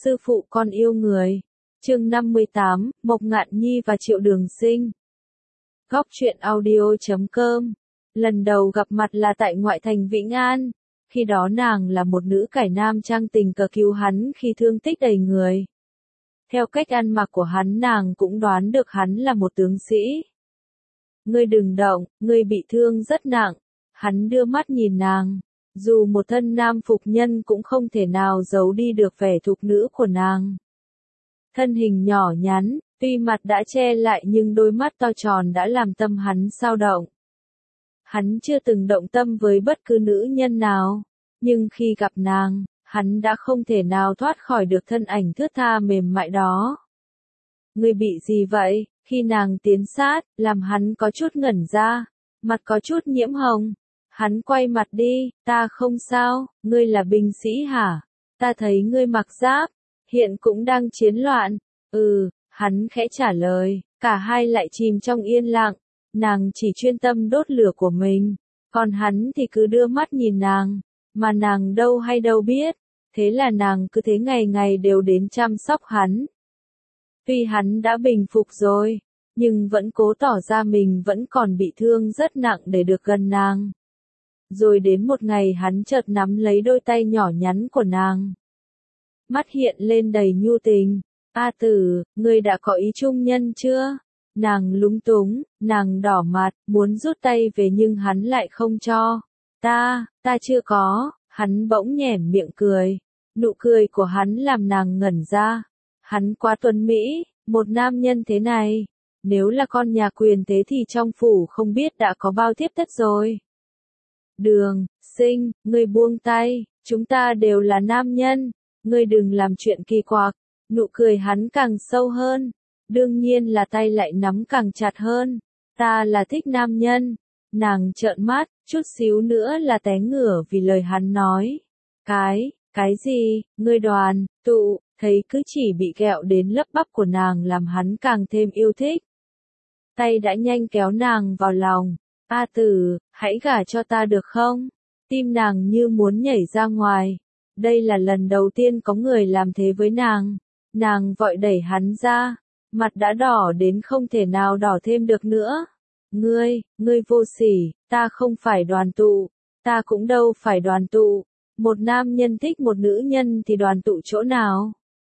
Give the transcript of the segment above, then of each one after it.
Sư phụ con yêu người. Chương 58, Mộc Ngạn Nhi và Triệu Đường Sinh. Góc truyện audio.com. Lần đầu gặp mặt là tại ngoại thành Vĩnh An. Khi đó nàng là một nữ cải nam trang tình cờ cứu hắn khi thương tích đầy người. Theo cách ăn mặc của hắn nàng cũng đoán được hắn là một tướng sĩ. Ngươi đừng động, ngươi bị thương rất nặng. Hắn đưa mắt nhìn nàng. Dù một thân nam phục nhân cũng không thể nào giấu đi được vẻ thục nữ của nàng. Thân hình nhỏ nhắn, tuy mặt đã che lại nhưng đôi mắt to tròn đã làm tâm hắn xao động. Hắn chưa từng động tâm với bất cứ nữ nhân nào, nhưng khi gặp nàng, hắn đã không thể nào thoát khỏi được thân ảnh thướt tha mềm mại đó. Ngươi bị gì vậy? Khi nàng tiến sát, làm hắn có chút ngẩn ra, mặt có chút nhiễm hồng. Hắn quay mặt đi, ta không sao, ngươi là binh sĩ hả? Ta thấy ngươi mặc giáp, hiện cũng đang chiến loạn. Hắn khẽ trả lời, cả hai lại chìm trong yên lặng, nàng chỉ chuyên tâm đốt lửa của mình, còn hắn thì cứ đưa mắt nhìn nàng, mà nàng đâu hay đâu biết, thế là nàng cứ thế ngày ngày đều đến chăm sóc hắn. Tuy hắn đã bình phục rồi, nhưng vẫn cố tỏ ra mình vẫn còn bị thương rất nặng để được gần nàng. Rồi đến một ngày hắn chợt nắm lấy đôi tay nhỏ nhắn của nàng. Mắt hiện lên đầy nhu tình. A Tử, ngươi đã có ý chung nhân chưa? Nàng lúng túng, nàng đỏ mặt, muốn rút tay về nhưng hắn lại không cho. Ta chưa có, hắn bỗng nhoẻn miệng cười. Nụ cười của hắn làm nàng ngẩn ra. Hắn quá tuấn mỹ, một nam nhân thế này. Nếu là con nhà quyền thế thì trong phủ không biết đã có bao thiếp thất rồi. Đường Sinh, ngươi buông tay, chúng ta đều là nam nhân, ngươi đừng làm chuyện kỳ quặc. Nụ cười hắn càng sâu hơn, đương nhiên là tay lại nắm càng chặt hơn. Ta là thích nam nhân. Nàng trợn mắt, chút xíu nữa là té ngửa vì lời hắn nói. Cái gì? Ngươi Đoàn Tụ, thấy cứ chỉ bị ghẹo đến lấp bắp của nàng làm hắn càng thêm yêu thích. Tay đã nhanh kéo nàng vào lòng. A Tử, hãy gả cho ta được không? Tim nàng như muốn nhảy ra ngoài. Đây là lần đầu tiên có người làm thế với nàng. Nàng vội đẩy hắn ra. Mặt đã đỏ đến không thể nào đỏ thêm được nữa. Ngươi vô sỉ, ta không phải Đoàn Tụ. Ta cũng đâu phải Đoàn Tụ. Một nam nhân thích một nữ nhân thì Đoàn Tụ chỗ nào?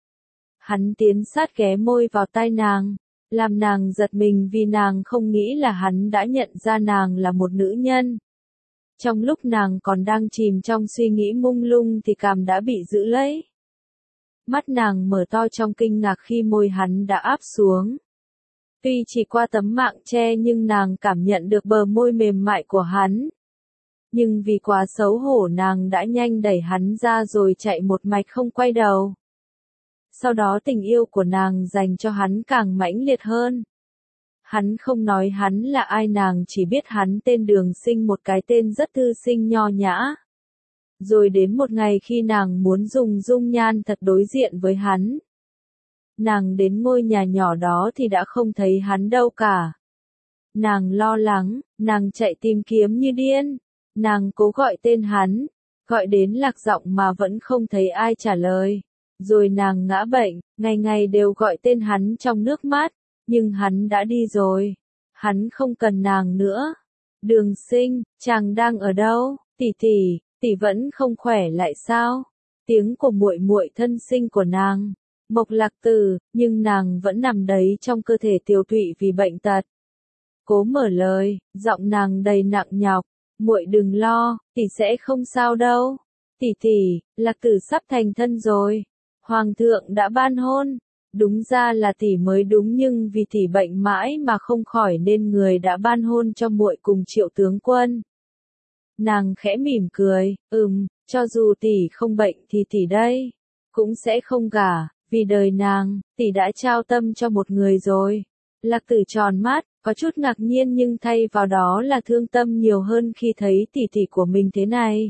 Hắn tiến sát ghé môi vào tai nàng. Làm nàng giật mình vì nàng không nghĩ là hắn đã nhận ra nàng là một nữ nhân. Trong lúc nàng còn đang chìm trong suy nghĩ mông lung thì cằm đã bị giữ lấy. Mắt nàng mở to trong kinh ngạc khi môi hắn đã áp xuống. Tuy chỉ qua tấm mạng che nhưng nàng cảm nhận được bờ môi mềm mại của hắn. Nhưng vì quá xấu hổ nàng đã nhanh đẩy hắn ra rồi chạy một mạch không quay đầu. Sau đó tình yêu của nàng dành cho hắn càng mãnh liệt hơn. Hắn không nói hắn là ai, nàng chỉ biết hắn tên Đường Sinh, một cái tên rất thư sinh nho nhã. Rồi đến một ngày khi nàng muốn dùng dung nhan thật đối diện với hắn. Nàng đến ngôi nhà nhỏ đó thì đã không thấy hắn đâu cả. Nàng lo lắng, nàng chạy tìm kiếm như điên. Nàng cố gọi tên hắn, gọi đến lạc giọng mà vẫn không thấy ai trả lời. Rồi nàng ngã bệnh, ngày ngày đều gọi tên hắn trong nước mắt, nhưng hắn đã đi rồi. Hắn không cần nàng nữa. Đường Sinh, chàng đang ở đâu? Tỷ vẫn không khỏe lại sao? Tiếng của muội muội thân sinh của nàng, Mộc Lạc Tử, nhưng nàng vẫn nằm đấy trong cơ thể tiều tụy vì bệnh tật. Cố mở lời, giọng nàng đầy nặng nhọc. Muội đừng lo, tỷ sẽ không sao đâu. Tỷ, Lạc Tử sắp thành thân rồi. Hoàng thượng đã ban hôn. Đúng ra là tỷ mới đúng nhưng vì tỷ bệnh mãi mà không khỏi nên người đã ban hôn cho muội cùng Triệu tướng quân. Nàng khẽ mỉm cười, cho dù tỷ không bệnh thì tỷ đây cũng sẽ không gả, vì đời nàng, tỷ đã trao tâm cho một người rồi. Lạc Tử tròn mắt, có chút ngạc nhiên nhưng thay vào đó là thương tâm nhiều hơn khi thấy tỷ của mình thế này.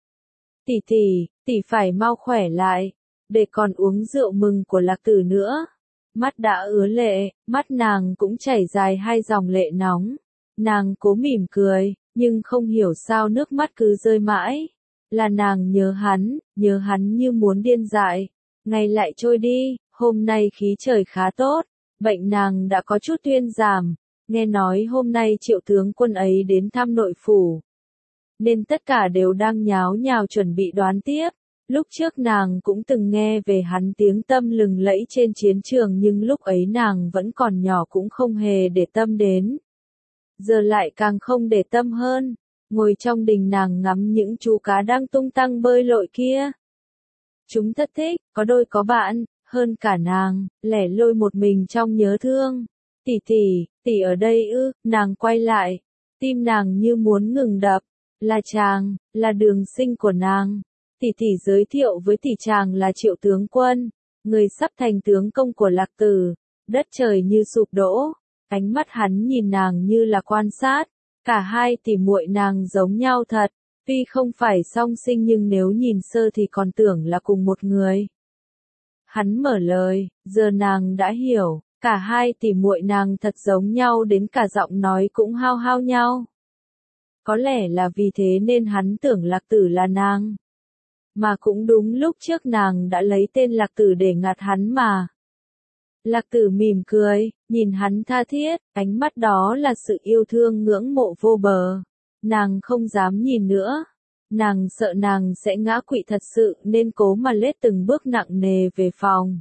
Tỷ phải mau khỏe lại, để còn uống rượu mừng của Lạc Tử nữa. Mắt đã ứa lệ, mắt nàng cũng chảy dài hai dòng lệ nóng. Nàng cố mỉm cười, nhưng không hiểu sao nước mắt cứ rơi mãi. Là nàng nhớ hắn như muốn điên dại. Ngày lại trôi đi, hôm nay khí trời khá tốt, bệnh nàng đã có chút thuyên giảm, nghe nói hôm nay Triệu tướng quân ấy đến thăm nội phủ. Nên tất cả đều đang nháo nhào chuẩn bị đoán tiếp. Lúc trước nàng cũng từng nghe về hắn tiếng tăm lừng lẫy trên chiến trường nhưng lúc ấy nàng vẫn còn nhỏ cũng không hề để tâm đến. Giờ lại càng không để tâm hơn, ngồi trong đình nàng ngắm những chú cá đang tung tăng bơi lội kia. Chúng thật thích, có đôi có bạn, hơn cả nàng, lẻ loi một mình trong nhớ thương. Tỷ tỷ ở đây ư, nàng quay lại, tim nàng như muốn ngừng đập, là chàng, là Đường Sinh của nàng. Tỷ giới thiệu với tỷ chàng là Triệu tướng quân, người sắp thành tướng công của Lạc Tử. Đất trời như sụp đổ, ánh mắt hắn nhìn nàng như là quan sát, cả hai tỷ muội nàng giống nhau thật, tuy không phải song sinh nhưng nếu nhìn sơ thì còn tưởng là cùng một người. Hắn mở lời, giờ nàng đã hiểu, cả hai tỷ muội nàng thật giống nhau đến cả giọng nói cũng hao hao nhau. Có lẽ là vì thế nên hắn tưởng Lạc Tử là nàng. Mà cũng đúng lúc trước nàng đã lấy tên Lạc Tử để ngạt hắn mà. Lạc Tử mỉm cười, nhìn hắn tha thiết, ánh mắt đó là sự yêu thương ngưỡng mộ vô bờ. Nàng không dám nhìn nữa. Nàng sợ nàng sẽ ngã quỵ thật sự nên cố mà lết từng bước nặng nề về phòng.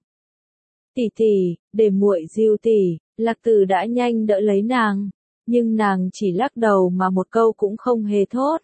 Tỷ, để muội dìu tỷ, Lạc Tử đã nhanh đỡ lấy nàng. Nhưng nàng chỉ lắc đầu mà một câu cũng không hề thốt.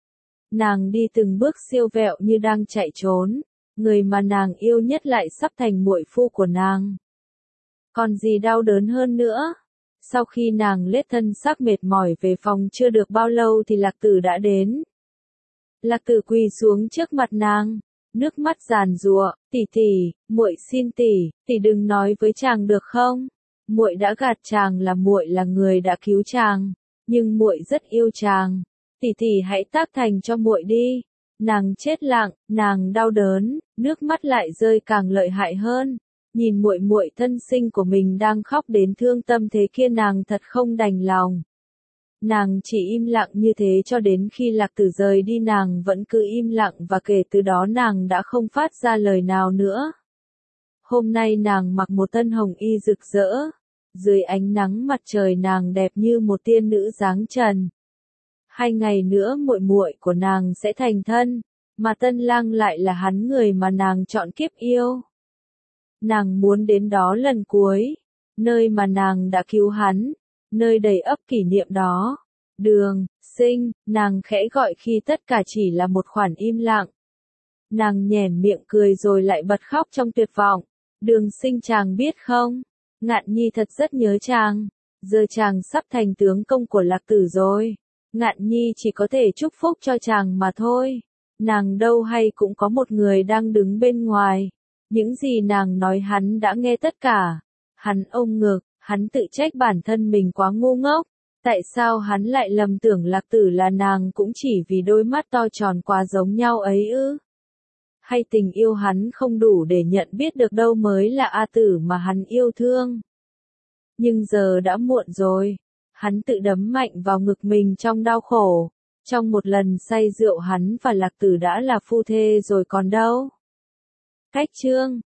Nàng đi từng bước siêu vẹo như đang chạy trốn, người mà nàng yêu nhất lại sắp thành muội phu của nàng. Còn gì đau đớn hơn nữa? Sau khi nàng lết thân xác mệt mỏi về phòng chưa được bao lâu thì Lạc Tử đã đến. Lạc Tử quỳ xuống trước mặt nàng, nước mắt giàn giụa, tỷ, muội xin tỷ đừng nói với chàng được không? Muội đã gạt chàng là muội là người đã cứu chàng, nhưng muội rất yêu chàng. Tỷ hãy tác thành cho muội đi. Nàng chết lặng, nàng đau đớn, nước mắt lại rơi càng lợi hại hơn. Nhìn muội thân sinh của mình đang khóc đến thương tâm thế kia nàng thật không đành lòng. Nàng chỉ im lặng như thế cho đến khi Lạc Tử rời đi nàng vẫn cứ im lặng và kể từ đó nàng đã không phát ra lời nào nữa. Hôm nay nàng mặc một thân hồng y rực rỡ. Dưới ánh nắng mặt trời nàng đẹp như một tiên nữ dáng trần. 2 ngày nữa muội của nàng sẽ thành thân, mà Tân Lang lại là hắn người mà nàng chọn kiếp yêu. Nàng muốn đến đó lần cuối, nơi mà nàng đã cứu hắn, nơi đầy ắp kỷ niệm đó. Đường Sinh, nàng khẽ gọi khi tất cả chỉ là một khoảng im lặng. Nàng nhoẻn miệng cười rồi lại bật khóc trong tuyệt vọng. Đường Sinh chàng biết không? Ngạn Nhi thật rất nhớ chàng. Giờ chàng sắp thành tướng công của Lạc Tử rồi. Ngạn Nhi chỉ có thể chúc phúc cho chàng mà thôi. Nàng đâu hay cũng có một người đang đứng bên ngoài. Những gì nàng nói hắn đã nghe tất cả. Hắn ôm ngực, hắn tự trách bản thân mình quá ngu ngốc. Tại sao hắn lại lầm tưởng Lạc Tử là nàng cũng chỉ vì đôi mắt to tròn quá giống nhau ấy ư? Hay tình yêu hắn không đủ để nhận biết được đâu mới là A Tử mà hắn yêu thương? Nhưng giờ đã muộn rồi. Hắn tự đấm mạnh vào ngực mình trong đau khổ. Trong một lần say rượu hắn và Lạc Tử đã là phu thê rồi còn đâu. Cách chương